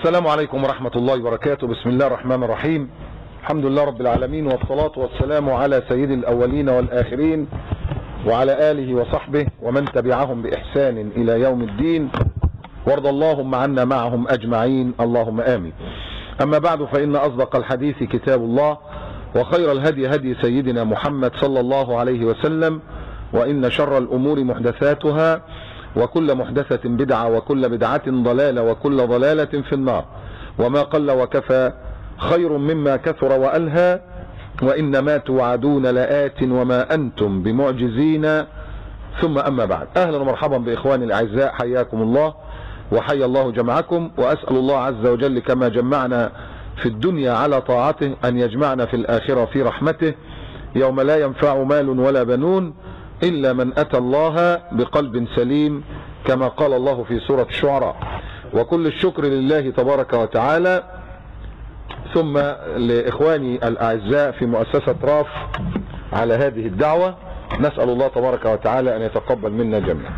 السلام عليكم ورحمة الله وبركاته. بسم الله الرحمن الرحيم. الحمد لله رب العالمين، والصلاة والسلام على سيد الأولين والآخرين وعلى آله وصحبه ومن تبعهم بإحسان إلى يوم الدين، وارض اللهم عنا معهم أجمعين، اللهم آمين. أما بعد، فإن أصدق الحديث كتاب الله، وخير الهدي هدي سيدنا محمد صلى الله عليه وسلم، وإن شر الأمور محدثاتها، وكل محدثة بدعة، وكل بدعة ضلالة، وكل ضلالة في النار. وما قل وكفى خير مما كثر وألهى، وإنما توعدون لآت وما أنتم بمعجزين. ثم أما بعد، أهلا ومرحبا بإخواني الأعزاء، حياكم الله وحيا الله جمعكم، وأسأل الله عز وجل كما جمعنا في الدنيا على طاعته أن يجمعنا في الآخرة في رحمته، يوم لا ينفع مال ولا بنون إلا من أتى الله بقلب سليم، كما قال الله في سورة الشعراء. وكل الشكر لله تبارك وتعالى، ثم لإخواني الأعزاء في مؤسسة راف على هذه الدعوة. نسأل الله تبارك وتعالى أن يتقبل منا جميعا.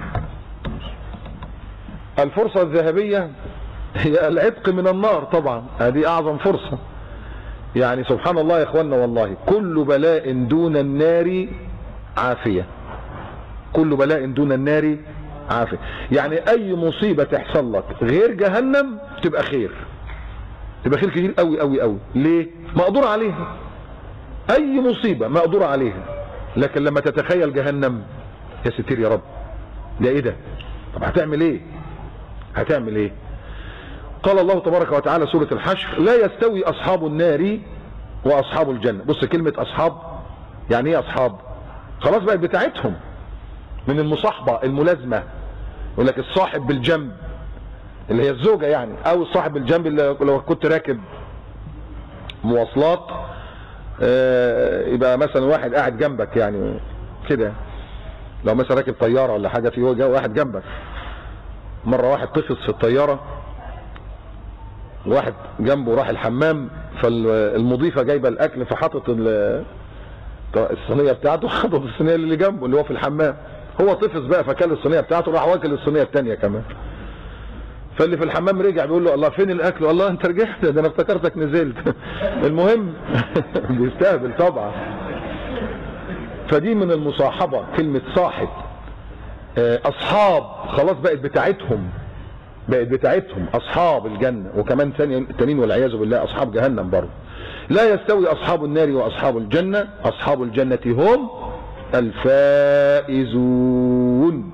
الفرصة الذهبية هي العتق من النار، طبعا هذه أعظم فرصة. يعني سبحان الله يا إخواننا، والله كل بلاء دون النار عافية، كل بلاء دون النار عافية. يعني أي مصيبة تحصل لك غير جهنم تبقى خير، تبقى خير كتير قوي قوي قوي. ليه؟ مقدور عليها. أي مصيبة مقدور عليها، لكن لما تتخيل جهنم، يا ستير يا رب، ده إيه ده؟ طب هتعمل إيه؟ هتعمل إيه؟ قال الله تبارك وتعالى سورة الحشر: لا يستوي أصحاب النار وأصحاب الجنة. بص كلمة أصحاب، يعني إيه أصحاب؟ خلاص بقت بتاعتهم، من المصاحبة الملازمة. يقول لك الصاحب بالجنب اللي هي الزوجة يعني، او الصاحب بالجنب اللي لو كنت راكب مواصلات، يبقى مثلا واحد قاعد جنبك يعني كده. لو مثلا راكب طيارة ولا حاجة، في واحد جنبك. مرة واحد طفص في الطيارة، واحد جنبه راح الحمام، فالمضيفة جايبة الاكل، فحطت الصينية بتاعته، حطت الصينية اللي جنبه اللي هو في الحمام. هو طفص بقى، فكل الصينية بتاعته، راح واكل الصينية التانية كمان. فاللي في الحمام رجع بيقول له: الله فين الاكل؟ الله انت رجعت، ده انا افتكرتك نزلت. المهم بيستهبل طبعا. فدي من المصاحبة، كلمة صاحب. اصحاب خلاص بقت بتاعتهم، بقت بتاعتهم اصحاب الجنة، وكمان تانيين والعياذ بالله اصحاب جهنم برضه. لا يستوي اصحاب النار واصحاب الجنة، اصحاب الجنة هم الفائزون.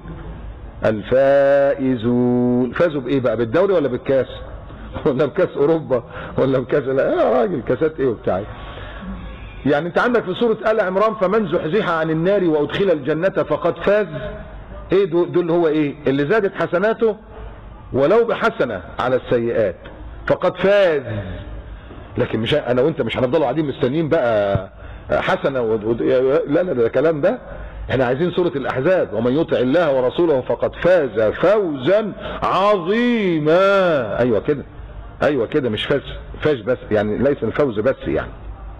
الفائزون فازوا بايه بقى؟ بالدوري ولا بالكاس؟ ولا بكاس اوروبا ولا بكاس؟ لا يا راجل، كاسات ايه وبتاع. يعني انت عندك في سورة آل عمران: فمن زحزح عن النار وادخل الجنة فقد فاز. ايه دول؟ هو ايه اللي زادت حسناته ولو بحسنة على السيئات فقد فاز. لكن مش انا وانت مش هنفضلوا قاعدين مستنيين بقى حسنة لا لا، ده كلام ده. احنا عايزين سورة الأحزاب: ومن يطع الله ورسوله فقد فاز فوزا عظيما. ايوه كده، ايوه كده، مش فاز بس، يعني ليس الفوز بس يعني.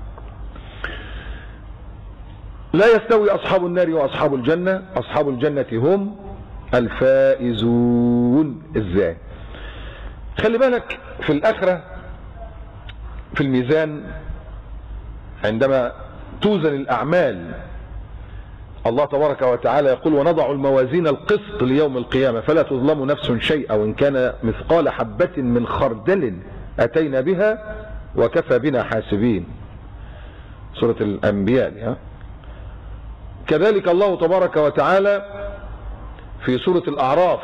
لا يستوي أصحاب النار وأصحاب الجنة، أصحاب الجنة هم الفائزون. ازاي؟ خلي بالك في الآخرة، في الميزان، عندما توزن الأعمال، الله تبارك وتعالى يقول: ونضع الموازين القسط ليوم القيامة فلا تظلم نفس شيئا وإن كان مثقال حبة من خردل أتينا بها وكفى بنا حاسبين. سورة الأنبياء. كذلك الله تبارك وتعالى في سورة الأعراف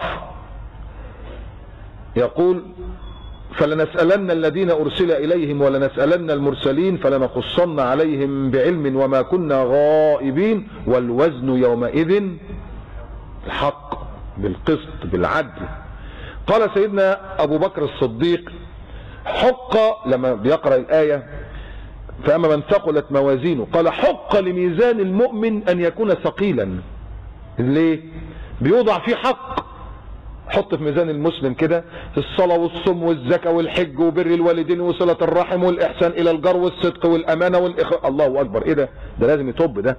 يقول: فلنسألن الذين أرسل إليهم ولنسألن المرسلين فلنقصن عليهم بعلم وما كنا غائبين والوزن يومئذ الحق بالقسط بالعدل. قال سيدنا أبو بكر الصديق: حق، لما بيقرأ الآية: فأما من ثقلت موازينه، قال: حق لميزان المؤمن أن يكون ثقيلا. ليه؟ بيوضع فيه حق. حط في ميزان المسلم كده الصلاة والصوم والزكاة والحج وبر الوالدين وصلة الرحم والإحسان إلى الجار والصدق والأمانة والإخلاص. الله أكبر، إيه ده؟ ده لازم يطب ده.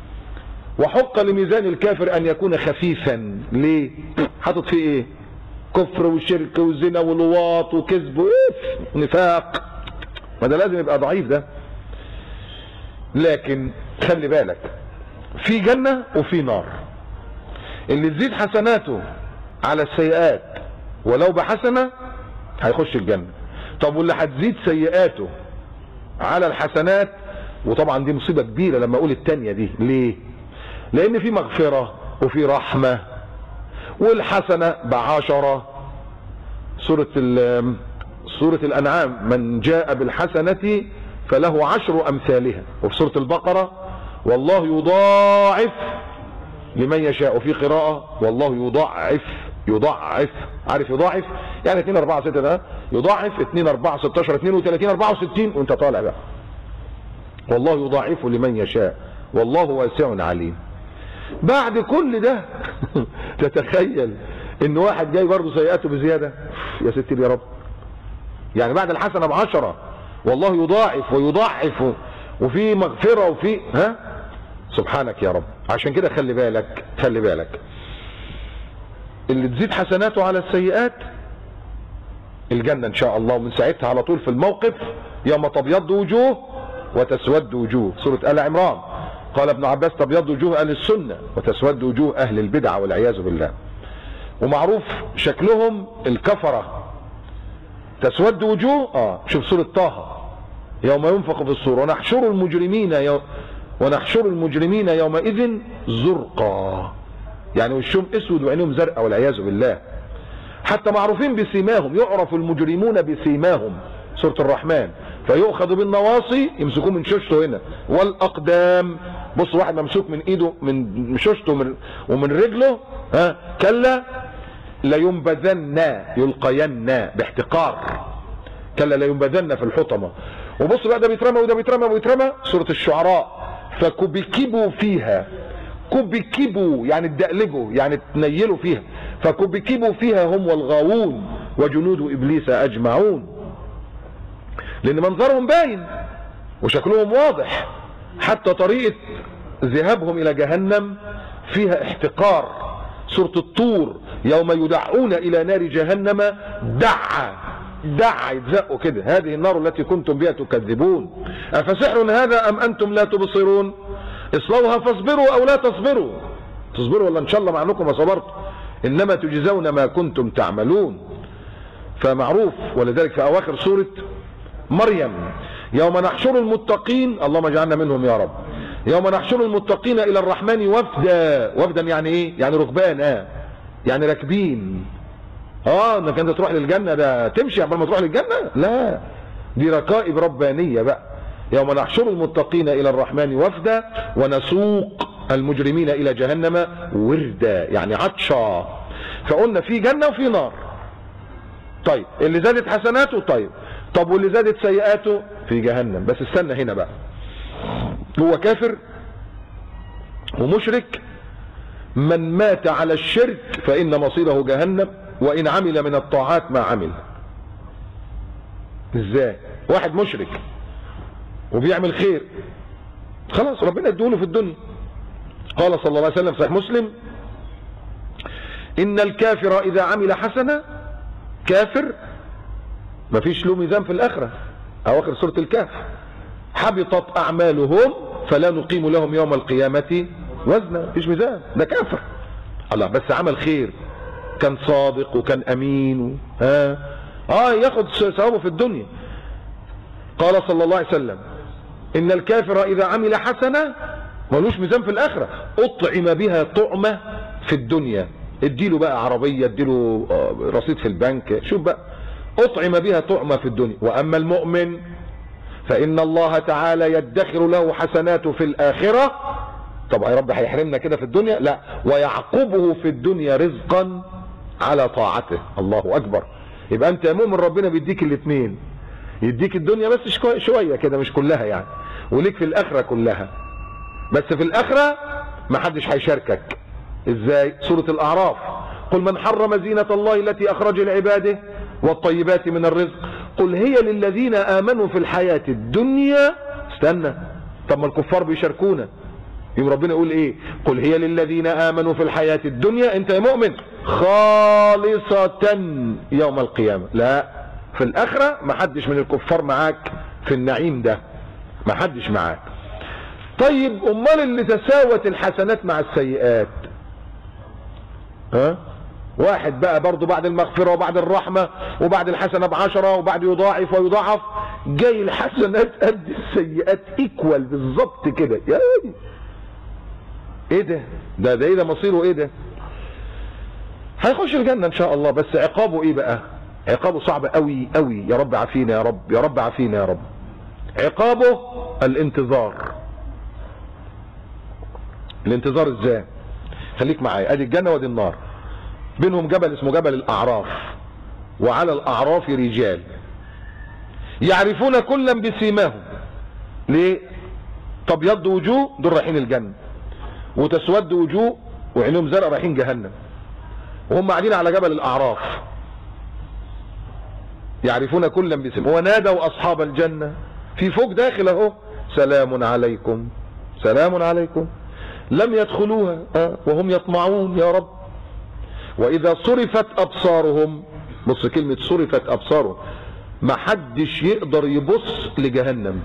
وحق لميزان الكافر أن يكون خفيفا. ليه؟ حاطط فيه إيه؟ كفر وشرك وزنا ولواط وكذب ونفاق، ما ده لازم يبقى ضعيف ده. لكن خلي بالك، في جنة وفي نار. اللي تزيد حسناته على السيئات ولو بحسنة هيخش الجنة. طب واللي هتزيد سيئاته على الحسنات، وطبعا دي مصيبة كبيرة لما اقول التانية دي. ليه؟ لان في مغفرة وفي رحمة، والحسنة ب10. سورة الأنعام من جاء بالحسنة فله 10 أمثالها، وفي سورة البقرة والله يضاعف لمن يشاء، وفي قراءة والله يضاعف. عارف يضاعف يعني 2 4 6 ده يضاعف 2 4 16 32 64 وانت طالع بقى. والله يضاعف لمن يشاء والله واسع عليم. بعد كل ده تتخيل ان واحد جاي برضه سيئاته بزياده، يا ستي يا رب. يعني بعد الحسنه ب10 والله يضاعف ويضاعف وفي مغفره وفي سبحانك يا رب. عشان كده خلي بالك اللي تزيد حسناته على السيئات الجنه ان شاء الله. ومن ساعتها على طول في الموقف يوم تبيض وجوه وتسود وجوه، سوره آل عمران. قال ابن عباس تبيض وجوه اهل السنه وتسود وجوه اهل البدع والعياذ بالله. ومعروف شكلهم الكفره. تسود وجوه شوف سوره طه يوم ينفخ في الصور ونحشر المجرمين يومئذ زرقا، يعني وشهم اسود وعينهم زرقاء والعياذ بالله. حتى معروفين بسيماهم، يعرف المجرمون بسيماهم، سوره الرحمن. فيؤخذ بالنواصي، يمسكوه من شوشته هنا، والاقدام. بص واحد ممسوك من ايده من شوشته ومن رجله، كلا لينبذن يلقين باحتقار، كلا لينبذن في الحطمه. وبص بقى ده بيترمى وده بيترمى سوره الشعراء. فكبكبوا فيها، كبكبوا يعني تدقلجوا يعني تنيلوا فيها، فكبكبوا فيها هم والغاوون وجنود ابليس اجمعون. لان منظرهم باين وشكلهم واضح، حتى طريقه ذهابهم الى جهنم فيها احتقار. سوره الطور يوم يدعون الى نار جهنم دعا يتزقوا كده، هذه النار التي كنتم بها تكذبون افسحر هذا ام انتم لا تبصرون اصلوها فاصبروا او لا تصبروا ولا ان شاء الله معنكم ما صبرتم انما تجزون ما كنتم تعملون. فمعروف. ولذلك في اواخر سوره مريم يوم نحشر المتقين، اللهم اجعلنا منهم يا رب، يوم نحشر المتقين الى الرحمن وفدا يعني ايه؟ يعني ركبان، يعني راكبين. انك انت تروح للجنه ده تمشي قبل ما تروح للجنه؟ لا، دي ركائب ربانيه بقى. يوم نحشر المتقين الى الرحمن وفدا ونسوق المجرمين الى جهنم وردا، يعني عطشا. فقلنا في جنه وفي نار. طيب اللي زادت حسناته طب واللي زادت سيئاته في جهنم. بس استنى هنا بقى، هو كافر ومشرك من مات على الشرك فإن مصيره جهنم وإن عمل من الطاعات ما عمل. ازاي؟ واحد مشرك وبيعمل خير، خلاص ربنا يديله في الدنيا. قال صلى الله عليه وسلم في صحيح مسلم إن الكافر إذا عمل حسنة، كافر مفيش له ميزان في الآخرة، أواخر سورة الكهف، حبطت أعمالهم فلا نقيم لهم يوم القيامة وزنا. مفيش ميزان، ده كافر. الله، بس عمل خير، كان صادق وكان أمين ياخد ثوابه في الدنيا. قال صلى الله عليه وسلم إن الكافر إذا عمل حسنة ملوش ميزان في الآخرة، أطعم بها طعمة في الدنيا، اديله بقى عربية، اديله رصيد في البنك، شوف بقى، أطعم بها طعمة في الدنيا. وأما المؤمن فإن الله تعالى يدخر له حسناته في الآخرة. طب يا رب هيحرمنا كده في الدنيا؟ لا، ويعقبه في الدنيا رزقا على طاعته. الله أكبر. يبقى أنت يا مؤمن ربنا بيديك الاثنين، يديك الدنيا بس شوية كده، مش كلها يعني، وليك في الآخرة كلها. بس في الآخرة ما حدش هيشاركك. ازاي؟ سورة الأعراف قل من حرم زينة الله التي أخرج لعباده والطيبات من الرزق قل هي للذين آمنوا في الحياة الدنيا. استنى، طب ما الكفار بيشاركونا، يوم ربنا يقول ايه؟ قل هي للذين امنوا في الحياة الدنيا، انت يا مؤمن، خالصة يوم القيامة. لا، في الاخرة ما حدش من الكفار معاك في النعيم ده، ما حدش معاك. طيب امال اللي تساوت الحسنات مع السيئات؟ ها؟ واحد بقى برضو بعد المغفرة وبعد الرحمة وبعد الحسنة ب10 وبعد يضاعف ويضاعف، جاي الحسنات قد السيئات ايكوال بالظبط كده. ايه ده؟ ده ايه ده؟ مصيره ايه ده؟ هيخش الجنة ان شاء الله، بس عقابه ايه بقى؟ عقابه صعب قوي قوي. يا رب عافينا يا رب، يا رب عافينا يا رب. عقابه الانتظار. الانتظار ازاي؟ خليك معايا، ادي الجنة وادي النار، بينهم جبل اسمه جبل الاعراف، وعلى الاعراف رجال يعرفون كلا بسيماهم. ليه؟ تبيض وجوه دول رايحين الجنة، وتسود وجوه وعينهم زرقاء رايحين جهنم، وهم قاعدين على جبل الاعراف. يعرفون كلا بسيماهم. ونادوا اصحاب الجنة، في فوق داخل اهو، سلام عليكم سلام عليكم لم يدخلوها وهم يطمعون يا رب. واذا صرفت ابصارهم، بص كلمة صرفت ابصارهم، ما حدش يقدر يبص لجهنم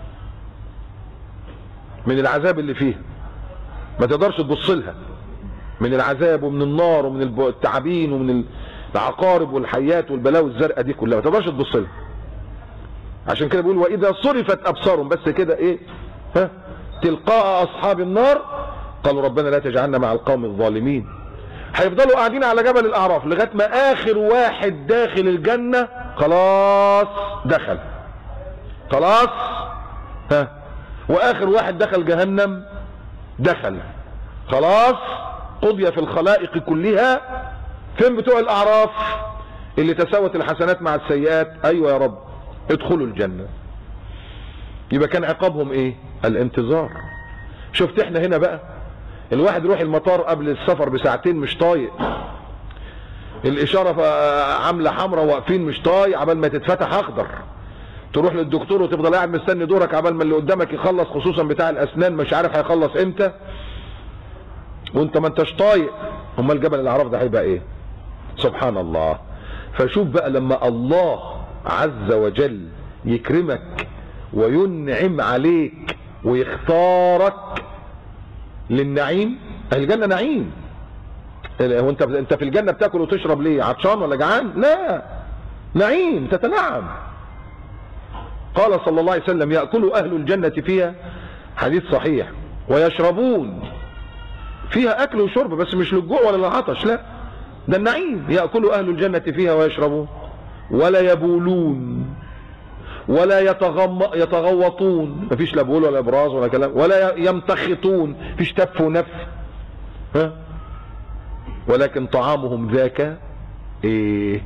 من العذاب اللي فيها، ما تقدرش تبص لها من العذاب ومن النار ومن التعابين ومن العقارب والحيات والبلاوي الزرقاء دي كلها، ما تقدرش تبص لها. عشان كده بيقول واذا صرفت ابصارهم، بس كده ايه؟ ها؟ تلقاء اصحاب النار قالوا ربنا لا تجعلنا مع القوم الظالمين. هيفضلوا قاعدين على جبل الاعراف لغايه ما اخر واحد داخل الجنه خلاص دخل، خلاص، ها، واخر واحد دخل جهنم دخل، خلاص، قضي في الخلائق كلها. فين بتوع الاعراف اللي تساوت الحسنات مع السيئات؟ ايوه يا رب، ادخلوا الجنه. يبقى كان عقابهم ايه؟ الانتظار. شفت احنا هنا بقى الواحد يروح المطار قبل السفر بساعتين مش طايق، الاشاره عامله حمراء واقفين مش طايق عبال ما تتفتح اخضر، تروح للدكتور وتفضل قاعد مستني دورك عبال ما اللي قدامك يخلص، خصوصا بتاع الاسنان مش عارف هيخلص امتى وانت ما انتش طايق. امال جبل الاعراف ده هيبقى ايه؟ سبحان الله. فشوف بقى لما الله عز وجل يكرمك وينعم عليك ويختارك للنعيم. الجنة نعيم. انت في الجنة بتاكل وتشرب ليه؟ عطشان ولا جعان؟ لا، نعيم، تتنعم. قال صلى الله عليه وسلم يأكل اهل الجنة فيها، حديث صحيح، ويشربون فيها اكل وشرب، بس مش للجوع ولا للعطش، لا، ده النعيم. يأكل اهل الجنة فيها ويشربون ولا يبولون ولا يتغوطون، مفيش لا بول ولا ابراز ولا كلام، ولا يمتخطون، مفيش تف ونف، ها، ولكن طعامهم ذاك ايه؟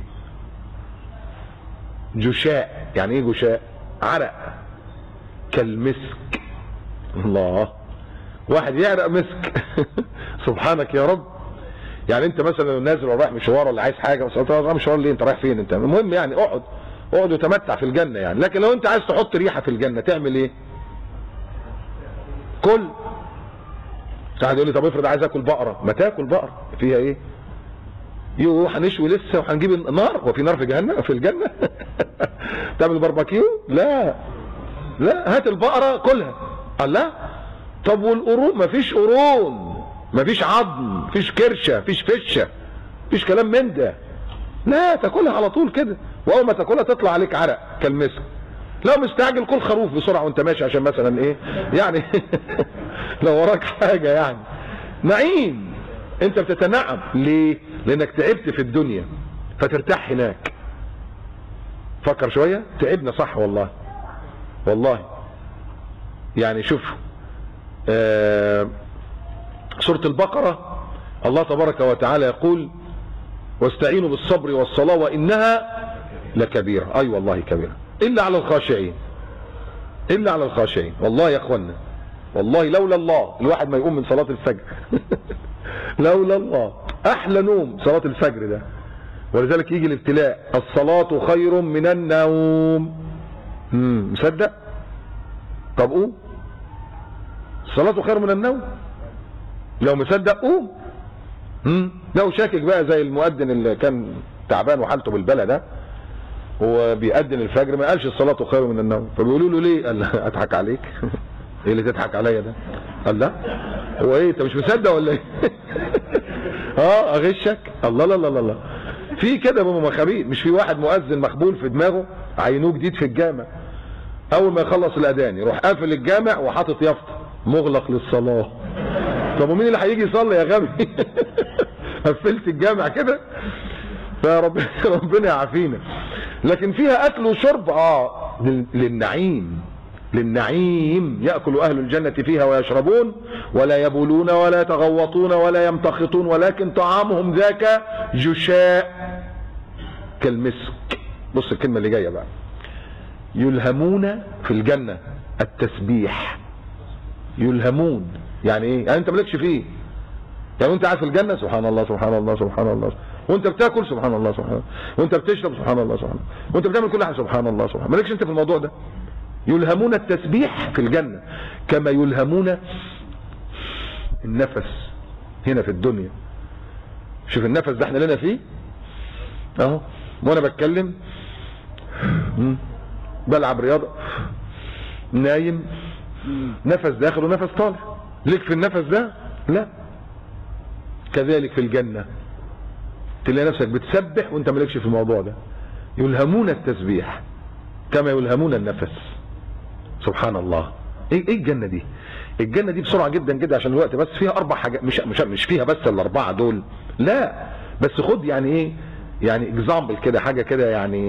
جشاء. يعني ايه جشاء؟ عرق كالمسك. الله، واحد يعرق مسك سبحانك يا رب. يعني انت مثلا نازل ولا رايح مشوار ولا عايز حاجه، بس انت رايح مشوار ليه؟ انت رايح فين انت؟ المهم يعني اقعد وتمتع في الجنه يعني. لكن لو انت عايز تحط ريحه في الجنه تعمل ايه؟ كل. واحد يقول لي طب افرض عايز اكل بقره، ما تاكل بقره، فيها ايه؟ يو هنشوي لسه وهنجيب النار، هو في نار في جهنم في الجنه؟ تعمل باربيكيو؟ لا لا، هات البقره كلها. قال لا. طب والقرون؟ مفيش قرون، مفيش عظم، مفيش كرشه، مفيش فشه، مفيش كلام من ده. لا، تاكلها على طول كده، واول ما تاكلها تطلع عليك عرق كالمسك. لو مستعجل كل خروف بسرعه وانت ماشي، عشان مثلا ايه يعني لو وراك حاجه يعني. نعيم، انت بتتنعم. ليه؟ لانك تعبت في الدنيا فترتاح هناك. فكر شويه، تعبنا صح والله والله. يعني شوف سورة البقرة الله تبارك وتعالى يقول واستعينوا بالصبر والصلاة وإنها لكبيرة. أي والله كبيرة، إلا على الخاشعين، إلا على الخاشعين. والله يا أخوانا، والله لولا الله الواحد ما يقوم من صلاة الفجر لولا الله. أحلى نوم صلاة الفجر ده، ولذلك يجي الابتلاء الصلاة خير من النوم. مصدق؟ طب قوم، الصلاة خير من النوم. لو مصدق قوم. لو شاكك بقى زي المؤذن اللي كان تعبان وحالته بالبلا ده وبيأذن الفجر ما قالش الصلاة خير من النوم، فبيقولوا له ليه؟ قال لا اضحك عليك. ايه اللي تضحك عليا ده؟ قال لا هو ايه انت مش مصدق ولا ايه؟ اغشك؟ الله لا لا لا لا. في كده بابا مخابيل، مش في واحد مؤذن مخبول في دماغه عينوه جديد في الجامع، اول ما يخلص الاذان يروح قافل الجامع وحاطط يافطه مغلق للصلاه. طب ومين اللي هيجي يصلي يا غبي؟ قفلت الجامع كده. فربنا يعافينا. لكن فيها اكل وشرب للنعيم، للنعيم يأكل أهل الجنة فيها ويشربون ولا يبولون ولا يتغوطون ولا يمتخطون ولكن طعامهم ذاك جشاء كالمسك. بص الكلمة اللي جاية بقى، يلهمون في الجنة التسبيح. يلهمون يعني ايه؟ يعني انت مالكش فيه، يعني انت قاعد في الجنة سبحان الله سبحان الله سبحان الله، وانت بتاكل سبحان الله سبحان الله، وانت بتشرب سبحان الله سبحان الله، وانت بتعمل كل حاجة سبحان الله سبحان الله، مالكش انت في الموضوع ده. يلهمون التسبيح في الجنة كما يلهمون النفس هنا في الدنيا. شوف النفس ده احنا لنا فيه اهو، وانا بتكلم بلعب رياضة نايم، نفس داخل ونفس طالع، ليك في النفس ده؟ لا. كذلك في الجنة تلاقي نفسك بتسبح وانت مالكش في الموضوع ده. يلهمون التسبيح كما يلهمون النفس. سبحان الله. ايه الجنة دي؟ الجنة دي بسرعة جدا جدا عشان الوقت، بس فيها 4 حاجات، مش فيها بس ال4 دول، لا بس خد يعني ايه، يعني اكزامبل كده، حاجة كده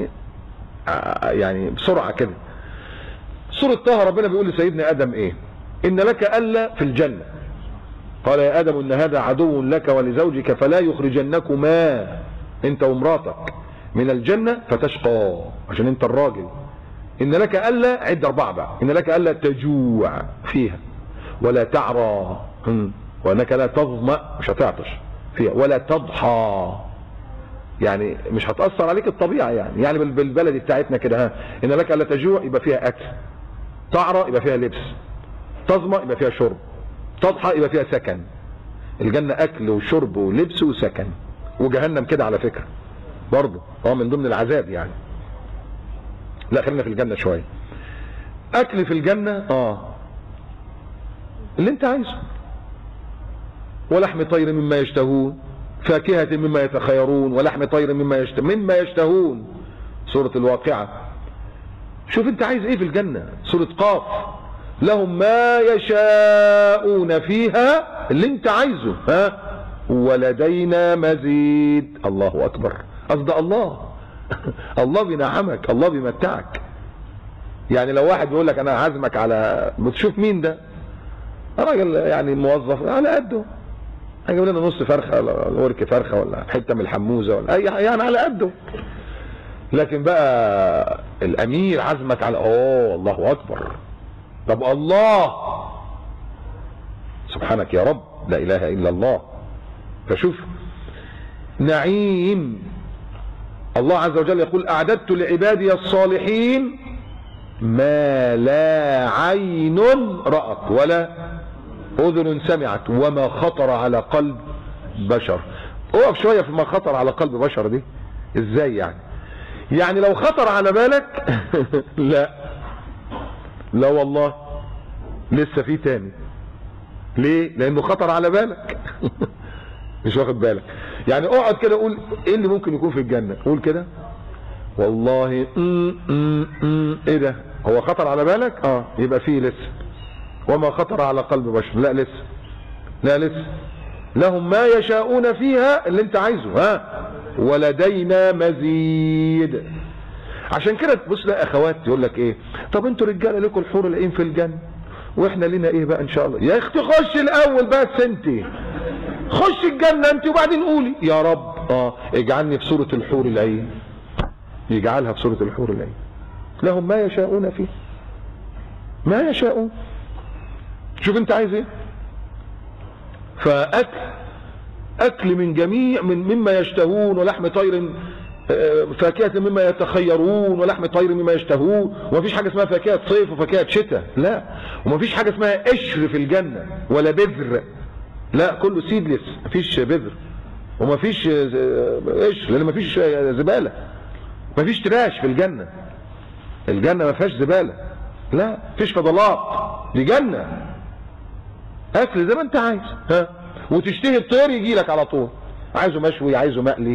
يعني بسرعة كده. سورة طه ربنا بيقول لسيدنا آدم ايه؟ إن لك ألا في الجنة قال يا آدم إن هذا عدو لك ولزوجك فلا يخرجنكما أنت ومراتك من الجنة فتشقى، عشان أنت الراجل. إن لك ألا، عد 4 بقى، إن لك ألا تجوع فيها ولا تعرى، وأنك لا تظمأ مش هتعطش فيها، ولا تضحى يعني مش هتأثر عليك الطبيعة، يعني بالبلد بتاعتنا كده إن لك ألا تجوع يبقى فيها أكل، تعرى يبقى فيها لبس، تظمأ يبقى فيها شرب، تضحى يبقى فيها سكن. الجنة أكل وشرب ولبس وسكن. وجهنم كده على فكرة برضه من ضمن العذاب يعني. لا خلينا في الجنة شوية. أكل في الجنة اللي أنت عايزه، ولحم طير مما يشتهون، فاكهة مما يتخيرون، ولحم طير مما يشتهون. سورة الواقعة. شوف أنت عايز إيه في الجنة. سورة قاف لهم ما يشاءون فيها، اللي أنت عايزه ولدينا مزيد. الله أكبر. أصدق الله. الله بينعمك، الله بيمتعك. يعني لو واحد بيقول لك انا عازمك على، بتشوف مين ده؟ راجل يعني موظف على قده، هيجيب لنا نص فرخه ولا ورك فرخه ولا حته من الحموزه ولا اي يعني على قده. لكن بقى الامير عزمك على الله اكبر. طب الله سبحانك يا رب، لا اله الا الله. فشوف نعيم. الله عز وجل يقول أعددت لعبادي الصالحين ما لا عين رأت ولا أذن سمعت وما خطر على قلب بشر. اقف شوية في ما خطر على قلب بشر دي ازاي يعني؟ يعني لو خطر على بالك لا والله لسه في تاني. ليه؟ لأنه خطر على بالك. مش واخد بالك. يعني اقعد كده قول ايه اللي ممكن يكون في الجنة، قول كده والله ايه ده؟ هو خطر على بالك؟ يبقى فيه لسه. وما خطر على قلب بشر، لا لسه. لهم ما يشاءون فيها، اللي انت عايزه ولدينا مزيد. عشان كده تبص لها اخوات يقول لك ايه، طب انتوا رجاله لكم الحور العين في الجنة واحنا لنا ايه بقى ان شاء الله؟ يا اختي خش الاول بس انت، خش الجنة انت وبعدين قولي يا رب اجعلني في سورة الحور العين. يجعلها في سورة الحور العين. لهم ما يشاءون فيه، ما يشاءون. شوف انت عايز ايه. فاكل من جميع مما يشتهون، ولحم طير فاكهة مما يتخيرون، ولحم طير مما يشتهون. ومفيش حاجة اسمها فاكهة صيف وفاكهة شتاء، لا. ومفيش حاجة اسمها قشر في الجنة ولا بذر. لا كله سيدلس، مفيش بذر ومفيش قشر، لان مفيش زباله، مفيش تراش في الجنه. الجنه ما فيهاش زباله، لا مفيش فضلات، دي جنه اكل زي ما انت عايز. ها وتشتهي الطير يجي لك على طول، عايزه مشوي عايزه مقلي.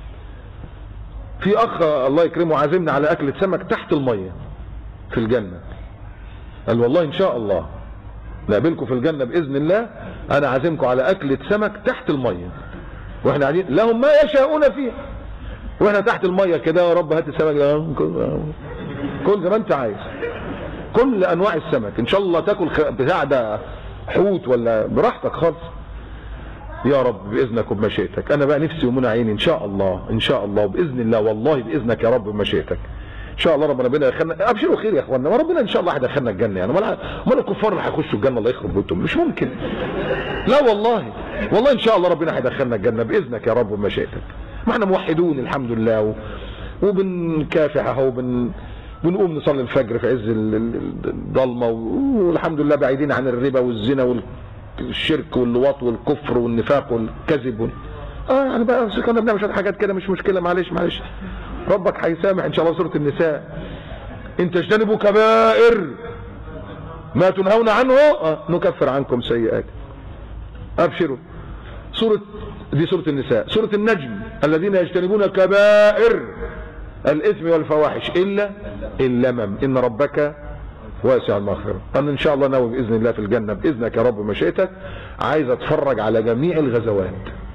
في اخ الله يكرمه عازمنا على اكله سمك تحت الميه في الجنه، قال والله ان شاء الله نقابلكم في الجنه باذن الله، انا عازمكم على اكله سمك تحت الميه، واحنا قاعدين لهم ما يشاءون فيها، واحنا تحت الميه كده، يا رب هات السمك ده كل زي ما انت عايز، كل انواع السمك ان شاء الله تاكل بتاع ده حوت ولا براحتك خالص يا رب باذنك وبمشيئتك. انا بقى نفسي ومنى عيني ان شاء الله ان شاء الله وباذن الله والله باذنك يا رب بمشيئتك ان شاء الله ربنا يدخلنا. ابشروا خير يا اخوانا، وربنا ان شاء الله هيدخلنا الجنه. يعني امال الكفار اللي هيخشوا الجنه الله يخرب بيوتهم؟ مش ممكن، لا والله والله ان شاء الله ربنا هيدخلنا الجنه باذنك يا رب وبمشيئتك. ما احنا موحدون الحمد لله وبنكافح اهو، بنقوم نصلي الفجر في عز الضلمه، والحمد لله بعيدين عن الربا والزنا والشرك واللواط والكفر والنفاق والكذب يعني بقى كنا بنعمل شويه حاجات كده مش مشكله، معلش ربك هيسامح ان شاء الله. سوره النساء ان تجتنبوا كبائر ما تنهون عنه نكفر عنكم سيئات. ابشروا. دي سوره النساء. سوره النجم الذين يجتنبون كبائر الاثم والفواحش الا اللمم ان ربك واسع المغفره. انا ان شاء الله ناوي باذن الله في الجنه باذنك يا رب ومشيئتك، عايز اتفرج على جميع الغزوات،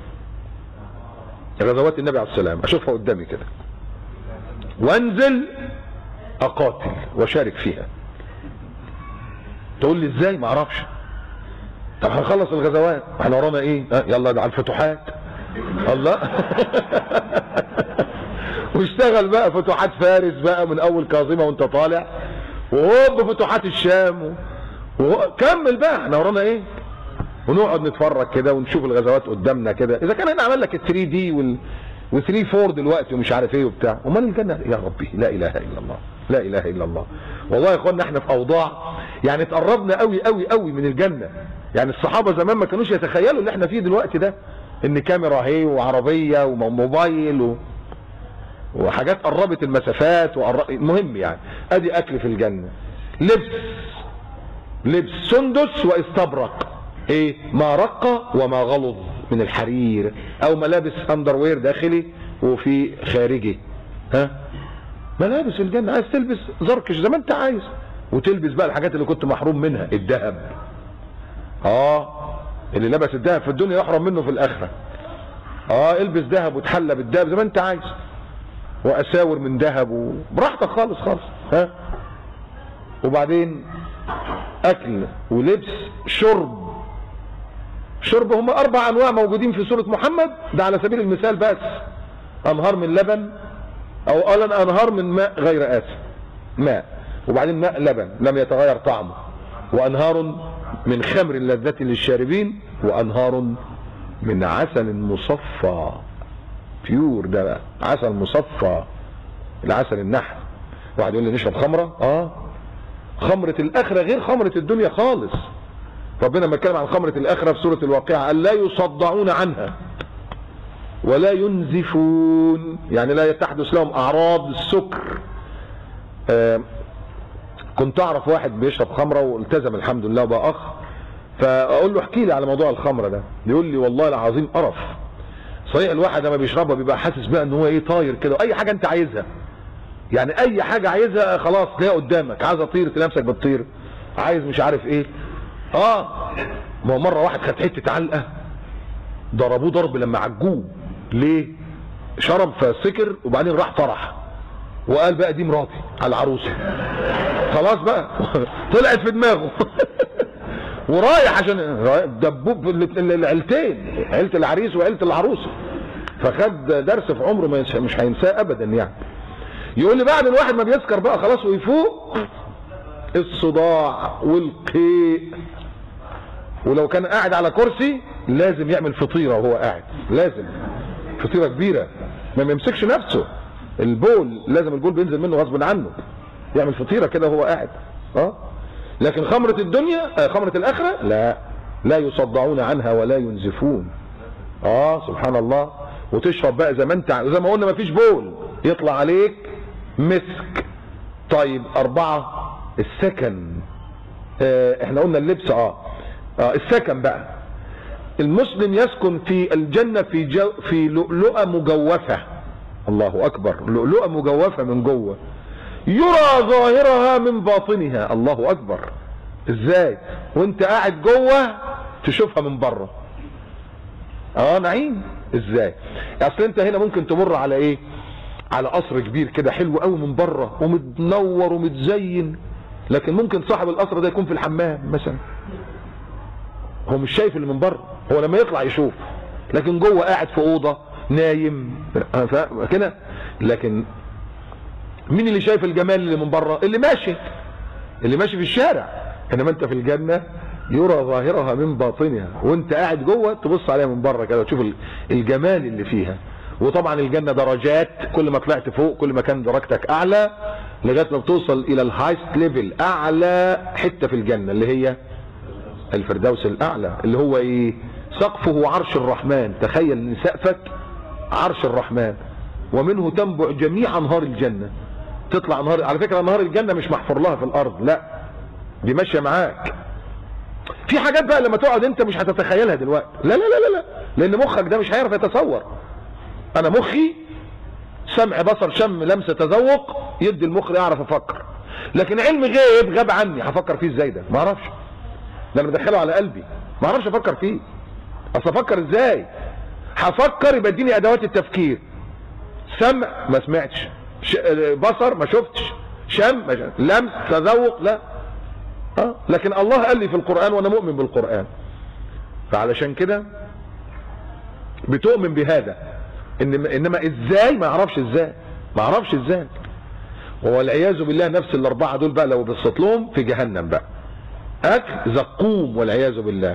غزوات النبي عليه السلام، اشوفها قدامي كده وانزل اقاتل واشارك فيها. تقول لي ازاي؟ ما اعرفش. طب هنخلص الغزوات احنا ورانا ايه؟ يلا على الفتوحات الله واشتغل بقى فتوحات فارس بقى من اول كاظمه وانت طالع، وهوب فتوحات الشام كمل بقى، احنا ورانا ايه؟ ونقعد نتفرج كده ونشوف الغزوات قدامنا كده. اذا كان انا عمل لك ال 3 دي وال 3 4 دلوقتي ومش عارف ايه وبتاع، امال الجنه يا ربي لا اله الا الله لا اله الا الله. والله يا اخوانا احنا في اوضاع يعني اتقربنا قوي قوي قوي من الجنه. يعني الصحابه زمان ما كانوش يتخيلوا اللي احنا فيه دلوقتي ده، ان كاميرا اهي وعربيه وموبايل وحاجات قربت المسافات المهم يعني ادي اكل في الجنه. لبس سندس واستبرق، ايه ما رق وما غلظ من الحرير، او ملابس اندروير داخلي وفي خارجي. ها ملابس الجنه، عايز تلبس زركش زي ما انت عايز، وتلبس بقى الحاجات اللي كنت محروم منها، الذهب. اللي لبس الذهب في الدنيا يحرم منه في الاخره. البس ذهب وتحلى بالذهب زي ما انت عايز، واساور من ذهب وبراحتك خالص. ها وبعدين اكل ولبس شرب هم 4 انواع موجودين في سوره محمد، ده على سبيل المثال بس. انهار من لبن، او قال انهار من ماء غير آسن، ماء وبعدين ماء لبن لم يتغير طعمه، وانهار من خمر لذة للشاربين، وانهار من عسل مصفى بيور، ده بقى عسل مصفى، العسل النحل. واحد يقول لي نشرب خمره، خمره الاخره غير خمره الدنيا خالص. ربنا لما اتكلم عن خمره الاخره في سوره الواقعه قال لا يصدعون عنها ولا ينزفون، يعني لا تحدث لهم اعراض السكر. كنت اعرف واحد بيشرب خمره والتزم الحمد لله وبقى اخ، فاقول له احكي لي على موضوع الخمره ده، يقول لي والله العظيم قرف. صحيح الواحد لما بيشربها بيبقى حاسس بقى ان هو ايه طاير كده، اي حاجه انت عايزها، يعني اي حاجه عايزها خلاص تلاقيها قدامك، عايز اطير تلاقي نفسك بتطير، عايز مش عارف ايه. ما هو مره واحد خد حته علقه ضربوه ضرب لما عجوه. ليه؟ شرب فسكر وبعدين راح فرح وقال بقى دي مراتي على العروسه، خلاص بقى طلعت في دماغه ورايح عشان دبوب العيلتين، عيله العريس وعيله العروسه، فخد درس في عمره مش هينساه ابدا. يعني يقول لي بعد الواحد ما بيسكر بقى خلاص ويفوق، الصداع والقيء، ولو كان قاعد على كرسي لازم يعمل فطيره وهو قاعد، لازم فطيره كبيره ما يمسكش نفسه، البول لازم البول بينزل منه غصب عنه، يعمل فطيره كده وهو قاعد. لكن خمره الدنيا خمره الاخره لا، لا يصدعون عنها ولا ينزفون. سبحان الله. وتشرب بقى زي ما انت، زي ما قلنا مفيش بول يطلع عليك مسك. طيب 4 السكن. احنا قلنا اللبس. السكن بقى، المسلم يسكن في الجنة في لؤلؤة مجوفة. الله اكبر، لؤلؤة مجوفة من جوه، يرى ظاهرها من باطنها. الله اكبر. ازاي وانت قاعد جوه تشوفها من بره؟ نعيم. ازاي؟ اصل انت هنا ممكن تمر على ايه، على قصر كبير كده حلو قوي من بره ومتنور ومتزين، لكن ممكن صاحب القصر ده يكون في الحمام مثلا، هو مش شايف اللي من بره، هو لما يطلع يشوف، لكن جوه قاعد في اوضه نايم كده. لكن مين اللي شايف الجمال اللي من بره؟ اللي ماشي في الشارع. انما انت في الجنه يرى ظاهرها من باطنها، وانت قاعد جوه تبص عليها من بره كده وتشوف الجمال اللي فيها. وطبعا الجنه درجات، كل ما طلعت فوق كل ما كان درجتك اعلى، لغايه ما بتوصل الى الهايست ليفل، اعلى حته في الجنه اللي هي الفردوس الاعلى، اللي هو ايه؟ سقفه عرش الرحمن. تخيل ان سقفك عرش الرحمن، ومنه تنبع جميع انهار الجنه. تطلع انهار، على فكره انهار الجنه مش محفور لها في الارض، لا دي ماشيه معاك. في حاجات بقى لما تقعد انت مش هتتخيلها دلوقتي، لا لا لا لا، لان مخك ده مش هيعرف يتصور. انا مخي سمع بصر شم لمس تذوق يدي المخ يعرف افكر، لكن علم غيب غاب عني، هفكر فيه ازاي ده؟ ما اعرفش. ده انا بدخله على قلبي، ما اعرفش افكر فيه. اصل افكر ازاي؟ هفكر يبقى اديني ادوات التفكير. سمع ما سمعتش، بصر ما شفتش، شم ما شفتش، لمس تذوق لا. لكن الله قال لي في القرآن وانا مؤمن بالقرآن، فعلشان كده بتؤمن بهذا. انما ازاي؟ ما اعرفش ازاي. والعياذ بالله نفس ال4 دول بقى لو بصيت لهم في جهنم بقى، اكل زقوم والعياذ بالله،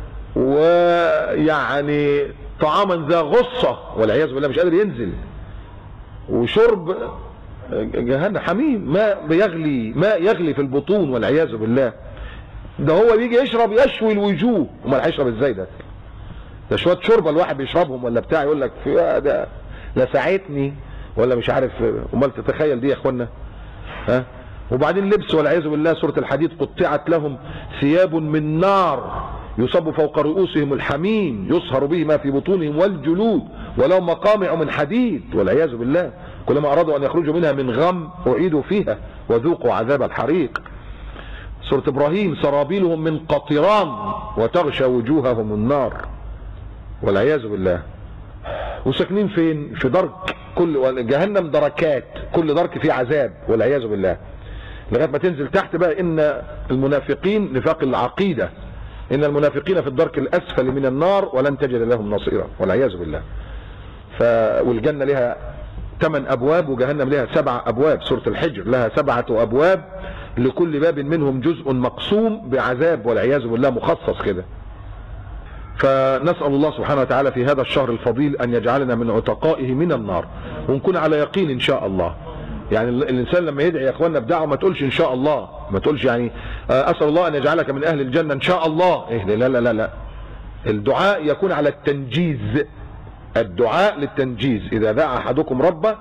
ويعني طعاما ذا غصة والعياذ بالله مش قادر ينزل، وشرب جهنم حميم، ماء يغلي في البطون والعياذ بالله. ده هو بيجي يشرب يشوي الوجوه، امال هيشرب ازاي ده؟ ده شويه شوربه الواحد بيشربهم ولا بتاع يقول لك ده لسعتني ولا مش عارف. امال تتخيل دي يا اخوانا؟ وبعدين لبس والعياذ بالله. سوره الحديد قطعت لهم ثياب من نار يصب فوق رؤوسهم الحميم يصهر به ما في بطونهم والجلود ولهم مقامع من حديد والعياذ بالله كلما ارادوا ان يخرجوا منها من غم اعيدوا فيها وذوقوا عذاب الحريق. سورة ابراهيم سرابيلهم من قطران وتغشى وجوههم النار والعياذ بالله. وساكنين فين؟ في درك، كل جهنم دركات، كل درك فيه عذاب والعياذ بالله، لغايه ما تنزل تحت بقى. ان المنافقين نفاق العقيده، ان المنافقين في الدرك الاسفل من النار ولن تجد لهم نصيرا والعياذ بالله. والجنه لها 8 ابواب وجهنم لها 7 ابواب. سوره الحجر لها 7 ابواب لكل باب منهم جزء مقسوم بعذاب والعياذ بالله، مخصص كده. فنسأل الله سبحانه وتعالى في هذا الشهر الفضيل أن يجعلنا من عتقائه من النار، ونكون على يقين إن شاء الله. يعني الإنسان لما يدعي يا أخوانا بدعوة ما تقولش إن شاء الله، ما تقولش يعني أسأل الله أن يجعلك من أهل الجنة إن شاء الله. لا لا لا لا، الدعاء يكون على التنجيز، الدعاء للتنجيز. إذا دعا أحدكم ربه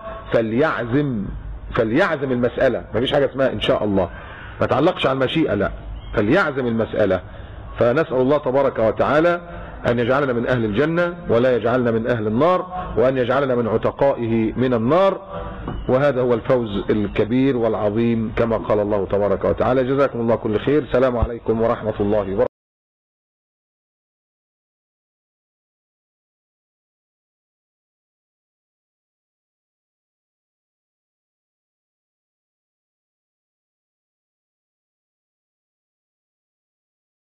فليعزم المسألة، ما فيش حاجة اسمها إن شاء الله، ما تعلقش على المشيئة، لا فليعزم المسألة. فنسأل الله تبارك وتعالى أن يجعلنا من أهل الجنة ولا يجعلنا من أهل النار، وأن يجعلنا من عتقائه من النار، وهذا هو الفوز الكبير والعظيم كما قال الله تبارك وتعالى. جزاكم الله كل خير. السلام عليكم ورحمة الله وبركاته.